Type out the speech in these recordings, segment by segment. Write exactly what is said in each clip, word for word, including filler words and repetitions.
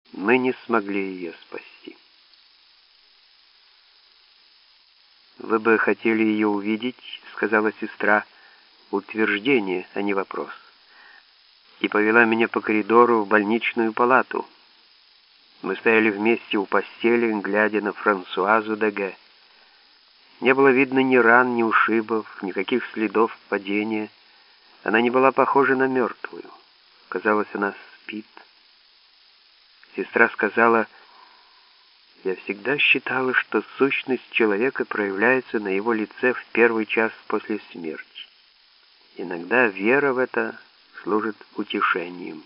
Мы не смогли ее спасти. «Вы бы хотели ее увидеть», — сказала сестра, — утверждение, а не вопрос, и повела меня по коридору в больничную палату. Мы стояли вместе у постели, глядя на Франсуазу Деге. Не было видно ни ран, ни ушибов, никаких следов падения. Она не была похожа на мертвую. Казалось, она спит. Сестра сказала: «Я всегда считала, что сущность человека проявляется на его лице в первый час после смерти. Иногда вера в это служит утешением».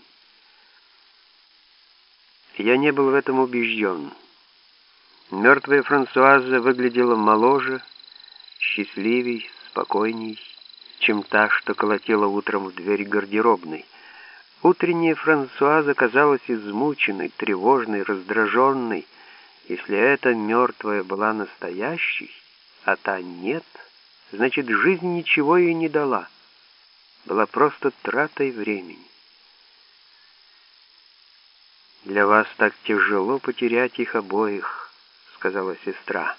Я не был в этом убежден. Мертвая Франсуаза выглядела моложе, счастливей, спокойней, чем та, что колотила утром в дверь гардеробной. Утренняя Франсуаза казалась измученной, тревожной, раздраженной. Если эта мертвая была настоящей, а та нет, значит, жизнь ничего ей не дала. Была просто тратой времени. «Для вас так тяжело потерять их обоих», — сказала сестра.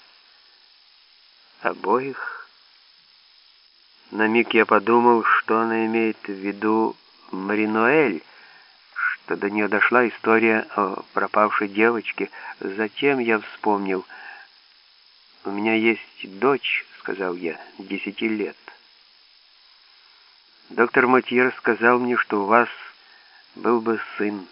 «Обоих?» На миг я подумал, что она имеет в виду Мари-Ноэль, что до нее дошла история о пропавшей девочке. Затем я вспомнил. «У меня есть дочь», — сказал я, — «десяти лет. Доктор Матье сказал мне, что у вас был бы сын».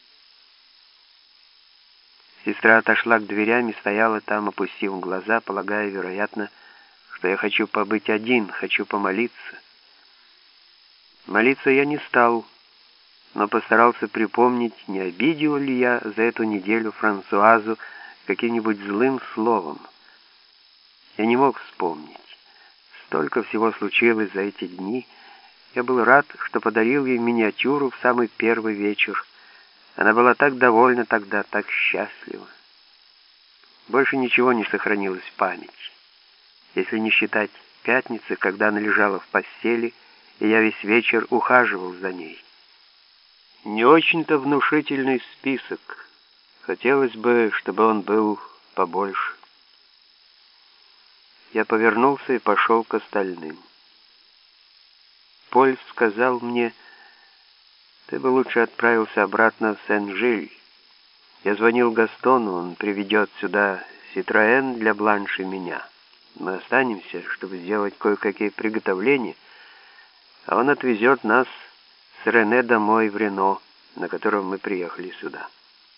Сестра отошла к дверям и стояла там, опустив глаза, полагая, вероятно, что я хочу побыть один, хочу помолиться. Молиться я не стал, но постарался припомнить, не обидел ли я за эту неделю Франсуазу каким-нибудь злым словом. Я не мог вспомнить. Столько всего случилось за эти дни. Я был рад, что подарил ей миниатюру в самый первый вечер. Она была так довольна тогда, так счастлива. Больше ничего не сохранилось в памяти, если не считать пятницы, когда она лежала в постели, и я весь вечер ухаживал за ней. Не очень-то внушительный список. Хотелось бы, чтобы он был побольше. Я повернулся и пошел к остальным. Поль сказал мне: «Ты бы лучше отправился обратно в Сен-Жиль. Я звонил Гастону, он приведет сюда Ситроэн для Бланш и меня. Мы останемся, чтобы сделать кое-какие приготовления, а он отвезет нас с Рене домой в Рено, на котором мы приехали сюда».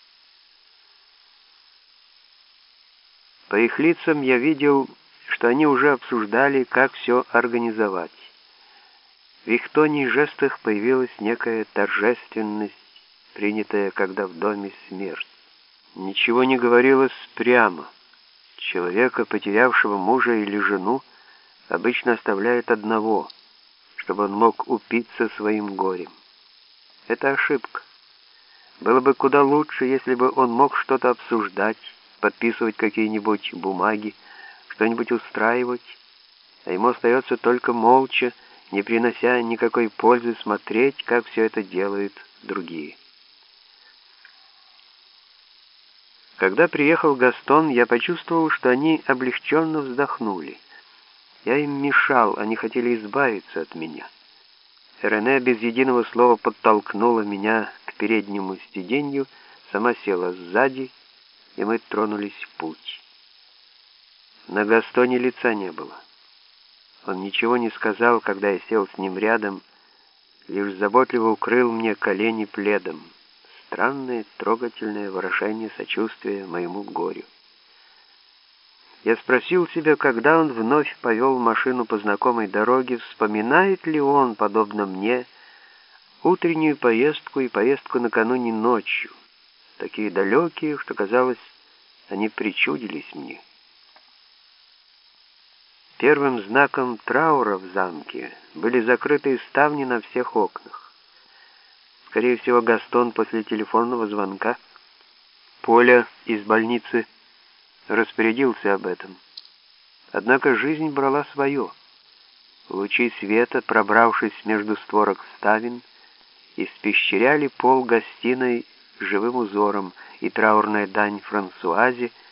По их лицам я видел, что они уже обсуждали, как все организовать. В их тоне и жестах появилась некая торжественность, принятая, когда в доме смерть. Ничего не говорилось прямо. Человека, потерявшего мужа или жену, обычно оставляют одного, чтобы он мог упиться своим горем. Это ошибка. Было бы куда лучше, если бы он мог что-то обсуждать, подписывать какие-нибудь бумаги, что-нибудь устраивать, а ему остается только молча, не принося никакой пользы, смотреть, как все это делают другие. Когда приехал Гастон, я почувствовал, что они облегченно вздохнули. Я им мешал, они хотели избавиться от меня. Рене без единого слова подтолкнула меня к переднему сиденью, сама села сзади, и мы тронулись в путь. На Гастоне лица не было. Он ничего не сказал, когда я сел с ним рядом, лишь заботливо укрыл мне колени пледом. Странное, трогательное выражение сочувствия моему горю. Я спросил себя, когда он вновь повел машину по знакомой дороге, вспоминает ли он, подобно мне, утреннюю поездку и поездку накануне ночью, такие далекие, что, казалось, они причудились мне. Первым знаком траура в замке были закрытые ставни на всех окнах. Скорее всего, Гастон после телефонного звонка Поля из больницы распорядился об этом. Однако жизнь брала свое. Лучи света, пробравшись между створок ставен, испещряли пол гостиной живым узором, и траурная дань Франсуазе,